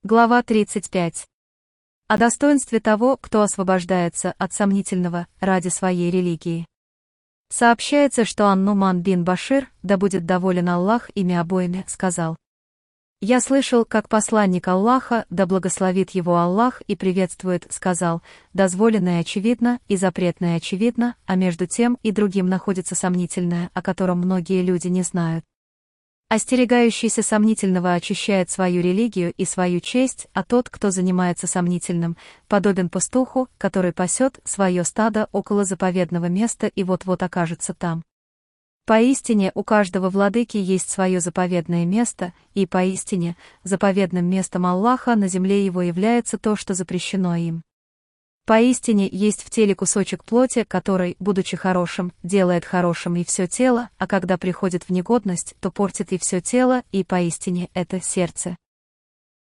Глава 35. О достоинстве того, кто освобождается от сомнительного ради своей религии. Сообщается, что ан-Нуман бин Башир, да будет доволен Аллах ими обоими, сказал: «Я слышал, как посланник Аллаха, да благословит его Аллах и приветствует, сказал: дозволенное очевидно и запретное очевидно, а между тем и другим находится сомнительное, о котором многие люди не знают. Остерегающийся сомнительного очищает свою религию и свою честь, а тот, кто занимается сомнительным, подобен пастуху, который пасет свое стадо около заповедного места и вот-вот окажется там. Поистине, у каждого владыки есть свое заповедное место, и поистине, заповедным местом Аллаха на земле его является то, что запрещено им. Поистине есть в теле кусочек плоти, который, будучи хорошим, делает хорошим и все тело, а когда приходит в негодность, то портит и все тело, и поистине это сердце.